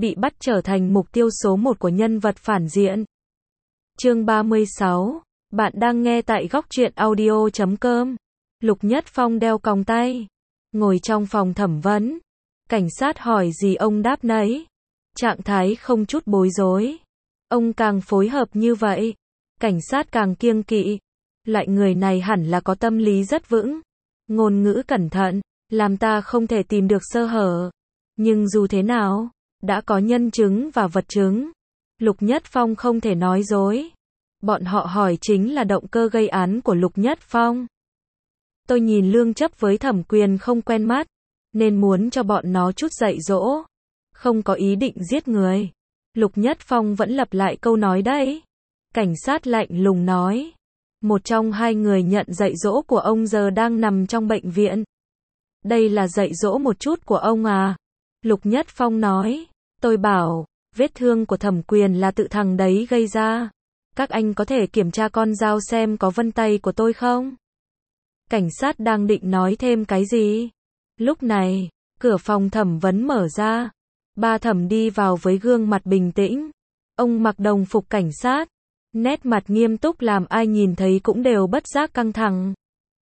bị bắt trở thành mục tiêu số 1 của nhân vật phản diện. Chương 36, bạn đang nghe tại góc truyện audio.com. Lục Nhất Phong đeo còng tay, ngồi trong phòng thẩm vấn. Cảnh sát hỏi gì ông đáp nấy. Trạng thái không chút bối rối. Ông càng phối hợp như vậy, cảnh sát càng kiêng kỵ. Loại người này hẳn là có tâm lý rất vững. Ngôn ngữ cẩn thận, làm ta không thể tìm được sơ hở. Nhưng dù thế nào, đã có nhân chứng và vật chứng. Lục Nhất Phong không thể nói dối. Bọn họ hỏi chính là động cơ gây án của Lục Nhất Phong. Tôi nhìn Lương Chấp với Thẩm Quyền không quen mắt, nên muốn cho bọn nó chút dạy dỗ. Không có ý định giết người. Lục Nhất Phong vẫn lặp lại câu nói đấy. Cảnh sát lạnh lùng nói. Một trong hai người nhận dạy dỗ của ông giờ đang nằm trong bệnh viện. Đây là dạy dỗ một chút của ông à? Lục Nhất Phong nói. Tôi bảo, vết thương của Thẩm Quyền là tự thằng đấy gây ra. Các anh có thể kiểm tra con dao xem có vân tay của tôi không? Cảnh sát đang định nói thêm cái gì. Lúc này, cửa phòng thẩm vấn mở ra. Ba thẩm đi vào với gương mặt bình tĩnh. Ông mặc đồng phục cảnh sát. Nét mặt nghiêm túc làm ai nhìn thấy cũng đều bất giác căng thẳng.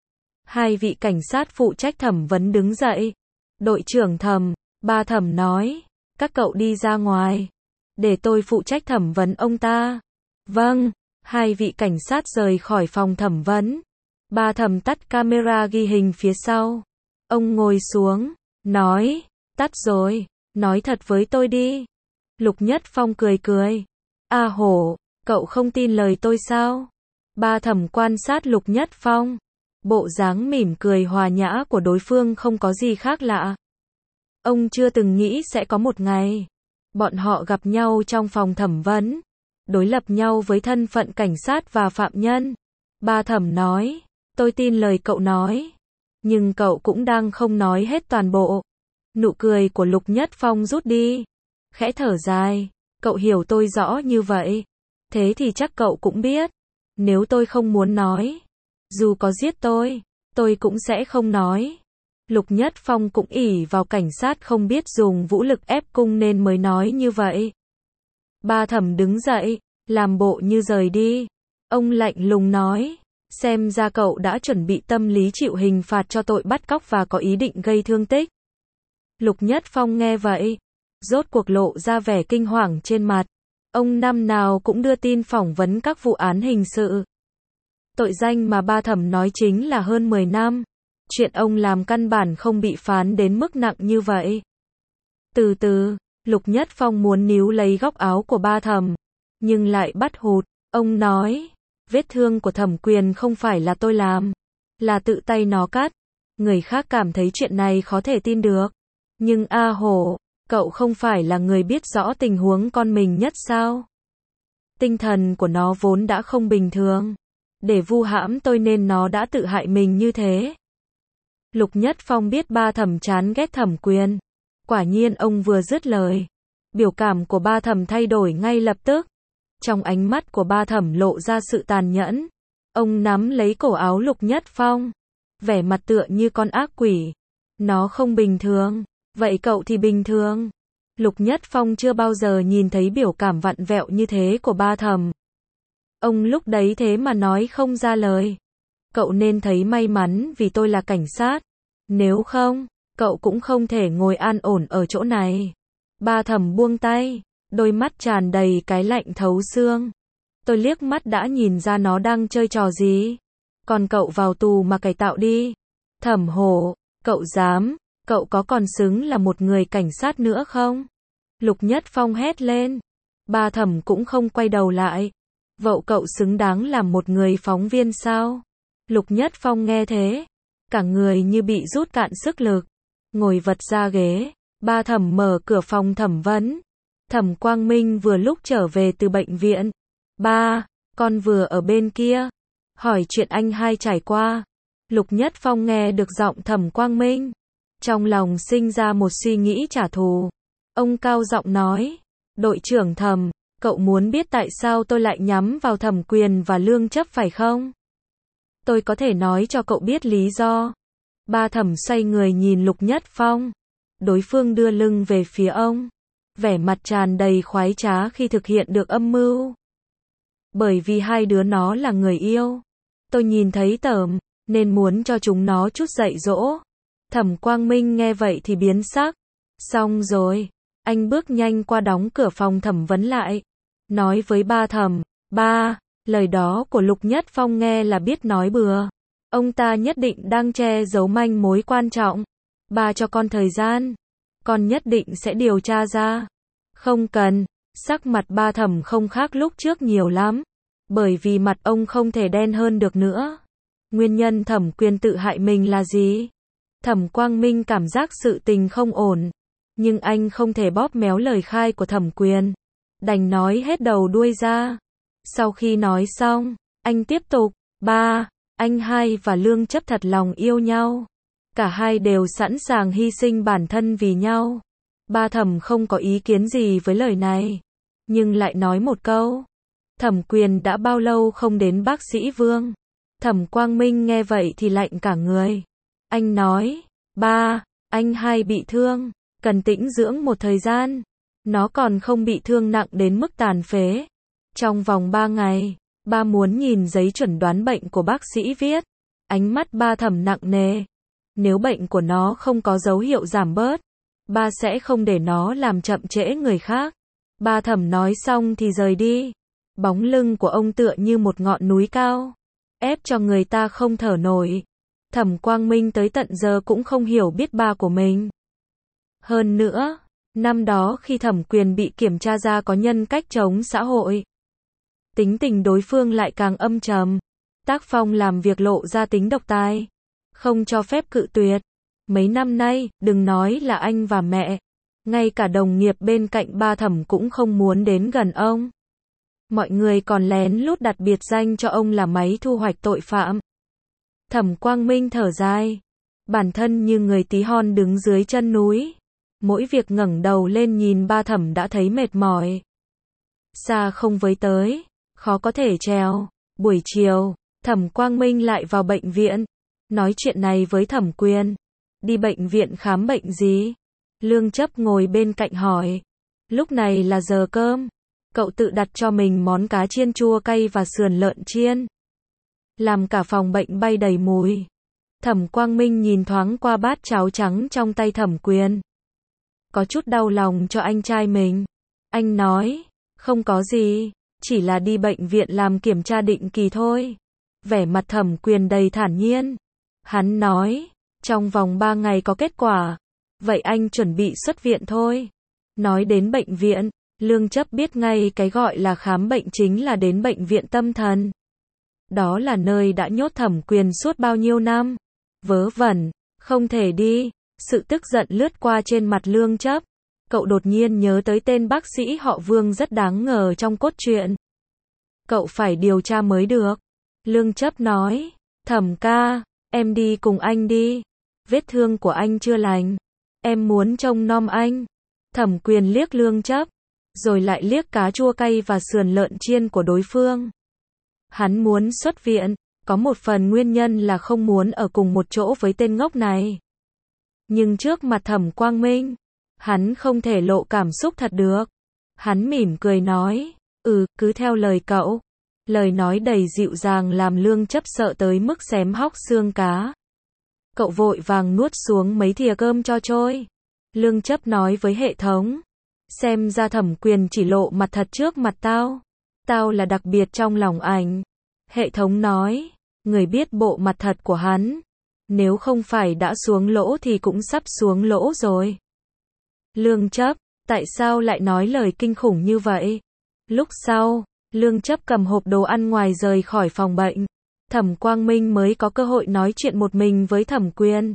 Hai vị cảnh sát phụ trách thẩm vấn đứng dậy. Đội trưởng Thẩm, ba thẩm nói. Các cậu đi ra ngoài. Để tôi phụ trách thẩm vấn ông ta. Vâng, hai vị cảnh sát rời khỏi phòng thẩm vấn. Ba thẩm tắt camera ghi hình phía sau. Ông ngồi xuống, nói, tắt rồi, nói thật với tôi đi. Lục Nhất Phong cười cười. A hổ, cậu không tin lời tôi sao? Ba thẩm quan sát Lục Nhất Phong. Bộ dáng mỉm cười hòa nhã của đối phương không có gì khác lạ. Ông chưa từng nghĩ sẽ có một ngày. Bọn họ gặp nhau trong phòng thẩm vấn. Đối lập nhau với thân phận cảnh sát và phạm nhân. Ba thẩm nói, tôi tin lời cậu nói. Nhưng cậu cũng đang không nói hết toàn bộ. Nụ cười của Lục Nhất Phong rút đi. Khẽ thở dài, cậu hiểu tôi rõ như vậy. Thế thì chắc cậu cũng biết. Nếu tôi không muốn nói, dù có giết tôi cũng sẽ không nói. Lục Nhất Phong cũng ỷ vào cảnh sát không biết dùng vũ lực ép cung nên mới nói như vậy. Ba thẩm đứng dậy, làm bộ như rời đi. Ông lạnh lùng nói, xem ra cậu đã chuẩn bị tâm lý chịu hình phạt cho tội bắt cóc và có ý định gây thương tích. Lục Nhất Phong nghe vậy, rốt cuộc lộ ra vẻ kinh hoàng trên mặt. Ông năm nào cũng đưa tin phỏng vấn các vụ án hình sự. Tội danh mà ba thẩm nói chính là hơn 10 năm. Chuyện ông làm căn bản không bị phán đến mức nặng như vậy. Từ từ, Lục Nhất Phong muốn níu lấy góc áo của ba thẩm, nhưng lại bắt hụt. Ông nói, vết thương của Thẩm Quyền không phải là tôi làm, là tự tay nó cắt. Người khác cảm thấy chuyện này khó thể tin được. Nhưng A Hổ, cậu không phải là người biết rõ tình huống con mình nhất sao? Tinh thần của nó vốn đã không bình thường. Để vu hãm tôi nên nó đã tự hại mình như thế. Lục Nhất Phong biết ba thẩm chán ghét Thẩm Quyền. Quả nhiên ông vừa dứt lời, biểu cảm của ba thẩm thay đổi ngay lập tức. Trong ánh mắt của ba thẩm lộ ra sự tàn nhẫn. Ông nắm lấy cổ áo Lục Nhất Phong, vẻ mặt tựa như con ác quỷ. Nó không bình thường, vậy cậu thì bình thường. Lục Nhất Phong chưa bao giờ nhìn thấy biểu cảm vặn vẹo như thế của ba thẩm. Ông lúc đấy thế mà nói không ra lời. Cậu nên thấy may mắn vì tôi là cảnh sát. Nếu không, cậu cũng không thể ngồi an ổn ở chỗ này. Ba thẩm buông tay, đôi mắt tràn đầy cái lạnh thấu xương. Tôi liếc mắt đã nhìn ra nó đang chơi trò gì. Còn cậu vào tù mà cải tạo đi. Thẩm Hổ, cậu dám, cậu có còn xứng là một người cảnh sát nữa không? Lục Nhất Phong hét lên. Ba thẩm cũng không quay đầu lại. Vậy cậu xứng đáng làm một người phóng viên sao? Lục Nhất Phong nghe thế, cả người như bị rút cạn sức lực, ngồi vật ra ghế. Ba thẩm mở cửa phòng thẩm vấn. Thẩm Quang Minh vừa lúc trở về từ bệnh viện. Ba, con vừa ở bên kia. Hỏi chuyện anh hai trải qua. Lục Nhất Phong nghe được giọng Thẩm Quang Minh. Trong lòng sinh ra một suy nghĩ trả thù. Ông cao giọng nói. Đội trưởng Thẩm, cậu muốn biết tại sao tôi lại nhắm vào Thẩm Quyền và Lương Chấp phải không? Tôi có thể nói cho cậu biết lý do. Ba thẩm xoay người nhìn Lục Nhất Phong. Đối phương đưa lưng về phía ông. vẻ mặt tràn đầy khoái trá khi thực hiện được âm mưu. Bởi vì hai đứa nó là người yêu. Tôi nhìn thấy tởm, nên muốn cho chúng nó chút dạy dỗ. Thẩm Quang Minh nghe vậy thì biến sắc. Xong rồi, anh bước nhanh qua đóng cửa phòng thẩm vấn lại. Nói với ba Thẩm, ba, lời đó của Lục Nhất Phong nghe là biết nói bừa. Ông ta nhất định đang che giấu manh mối quan trọng. Ba cho con thời gian. Con nhất định sẽ điều tra ra. Không cần, sắc mặt ba Thẩm không khác lúc trước nhiều lắm. Bởi vì mặt ông không thể đen hơn được nữa. Nguyên nhân Thẩm Quyền tự hại mình là gì? Thẩm Quang Minh cảm giác sự tình không ổn. Nhưng anh không thể bóp méo lời khai của Thẩm Quyền. Đành nói hết đầu đuôi ra. Sau khi nói xong, anh tiếp tục, ba, anh hai và Lương Chấp thật lòng yêu nhau. Cả hai đều sẵn sàng hy sinh bản thân vì nhau. Ba Thẩm không có ý kiến gì với lời này. Nhưng lại nói một câu. Thẩm Quyền đã bao lâu không đến bác sĩ Vương. Thẩm Quang Minh nghe vậy thì lạnh cả người. Anh nói, ba, anh hai bị thương, cần tĩnh dưỡng một thời gian. Nó còn không bị thương nặng đến mức tàn phế. Trong vòng 3 ngày, ba muốn nhìn giấy chuẩn đoán bệnh của bác sĩ viết. Ánh mắt ba Thẩm nặng nề. Nếu bệnh của nó không có dấu hiệu giảm bớt, ba sẽ không để nó làm chậm trễ người khác. Ba Thẩm nói xong thì rời đi. Bóng lưng của ông tựa như một ngọn núi cao, ép cho người ta không thở nổi. Thẩm Quang Minh tới tận giờ cũng không hiểu biết ba của mình. Hơn nữa, năm đó khi Thẩm Quyền bị kiểm tra ra có nhân cách chống xã hội, tính tình đối phương lại càng âm trầm. Tác phong làm việc lộ ra tính độc tài, không cho phép cự tuyệt. Mấy năm nay, đừng nói là anh và mẹ, ngay cả đồng nghiệp bên cạnh ba Thẩm cũng không muốn đến gần ông. Mọi người còn lén lút đặt biệt danh cho ông là máy thu hoạch tội phạm. Thẩm Quang Minh thở dài. Bản thân như người tí hon đứng dưới chân núi. Mỗi việc ngẩng đầu lên nhìn ba Thẩm đã thấy mệt mỏi. Xa không với tới, khó có thể trèo. Buổi chiều, Thẩm Quang Minh lại vào bệnh viện. Nói chuyện này với Thẩm Quyền. Đi bệnh viện khám bệnh gì? Lương Chấp ngồi bên cạnh hỏi. Lúc này là giờ cơm. Cậu tự đặt cho mình món cá chiên chua cay và sườn lợn chiên. Làm cả phòng bệnh bay đầy mùi. Thẩm Quang Minh nhìn thoáng qua bát cháo trắng trong tay Thẩm Quyền. Có chút đau lòng cho anh trai mình. Anh nói, không có gì, chỉ là đi bệnh viện làm kiểm tra định kỳ thôi. Vẻ mặt Thẩm Quyền đầy thản nhiên. Hắn nói, trong vòng 3 ngày có kết quả. Vậy anh chuẩn bị xuất viện thôi. Nói đến bệnh viện, Lương Chấp biết ngay cái gọi là khám bệnh chính là đến bệnh viện tâm thần. Đó là nơi đã nhốt Thẩm Quyền suốt bao nhiêu năm. Vớ vẩn, không thể đi. Sự tức giận lướt qua trên mặt Lương Chấp. Cậu đột nhiên nhớ tới tên bác sĩ họ Vương rất đáng ngờ trong cốt truyện. Cậu phải điều tra mới được. Lương Chấp nói, Thẩm ca, em đi cùng anh đi. Vết thương của anh chưa lành. Em muốn trông nom anh. Thẩm Quyền liếc Lương Chấp, rồi lại liếc cá chua cay và sườn lợn chiên của đối phương. Hắn muốn xuất viện, có một phần nguyên nhân là không muốn ở cùng một chỗ với tên ngốc này. Nhưng trước mặt Thẩm Quang Minh, hắn không thể lộ cảm xúc thật được. Hắn mỉm cười nói, cứ theo lời cậu. Lời nói đầy dịu dàng làm Lương Chấp sợ tới mức xém hóc xương cá. Cậu vội vàng nuốt xuống mấy thìa cơm cho trôi. Lương Chấp nói với hệ thống, xem ra Thẩm Quyền chỉ lộ mặt thật trước mặt tao. Tao là đặc biệt trong lòng ảnh. Hệ thống nói, người biết bộ mặt thật của hắn. Nếu không phải đã xuống lỗ thì cũng sắp xuống lỗ rồi. Lương Chấp, tại sao lại nói lời kinh khủng như vậy? Lúc sau, Lương Chấp cầm hộp đồ ăn ngoài rời khỏi phòng bệnh. Thẩm Quang Minh mới có cơ hội nói chuyện một mình với Thẩm Quyền.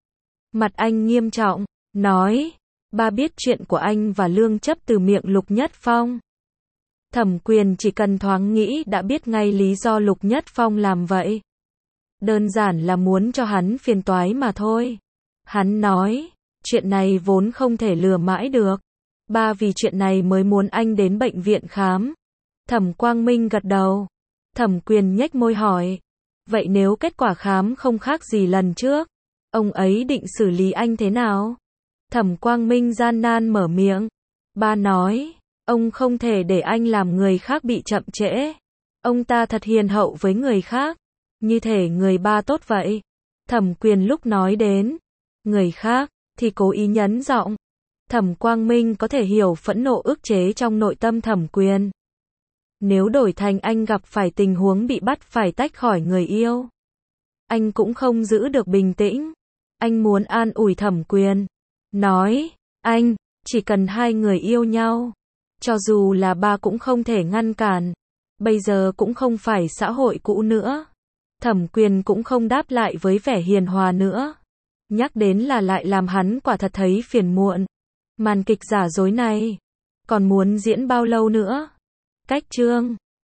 Mặt anh nghiêm trọng, nói, ba biết chuyện của anh và Lương Chấp từ miệng Lục Nhất Phong. Thẩm Quyền chỉ cần thoáng nghĩ đã biết ngay lý do Lục Nhất Phong làm vậy. Đơn giản là muốn cho hắn phiền toái mà thôi. Hắn nói, chuyện này vốn không thể lừa mãi được. Ba vì chuyện này mới muốn anh đến bệnh viện khám. Thẩm Quang Minh gật đầu. Thẩm Quyền nhếch môi hỏi, vậy nếu kết quả khám không khác gì lần trước, ông ấy định xử lý anh thế nào? Thẩm Quang Minh gian nan mở miệng, Ba nói, ông không thể để anh làm người khác bị chậm trễ. Ông ta thật hiền hậu với người khác. Như thể người ba tốt vậy. Thẩm Quyền lúc nói đến người khác, thì cố ý nhấn giọng. Thẩm Quang Minh có thể hiểu phẫn nộ ức chế trong nội tâm Thẩm Quyền. Nếu đổi thành anh gặp phải tình huống bị bắt phải tách khỏi người yêu, anh cũng không giữ được bình tĩnh. Anh muốn an ủi Thẩm Quyền. Nói, anh, chỉ cần hai người yêu nhau. Cho dù là ba cũng không thể ngăn cản. Bây giờ cũng không phải xã hội cũ nữa. Thẩm Quyền cũng không đáp lại với vẻ hiền hòa nữa. Nhắc đến là lại làm hắn quả thật thấy phiền muộn. Màn kịch giả dối này còn muốn diễn bao lâu nữa? Cách chương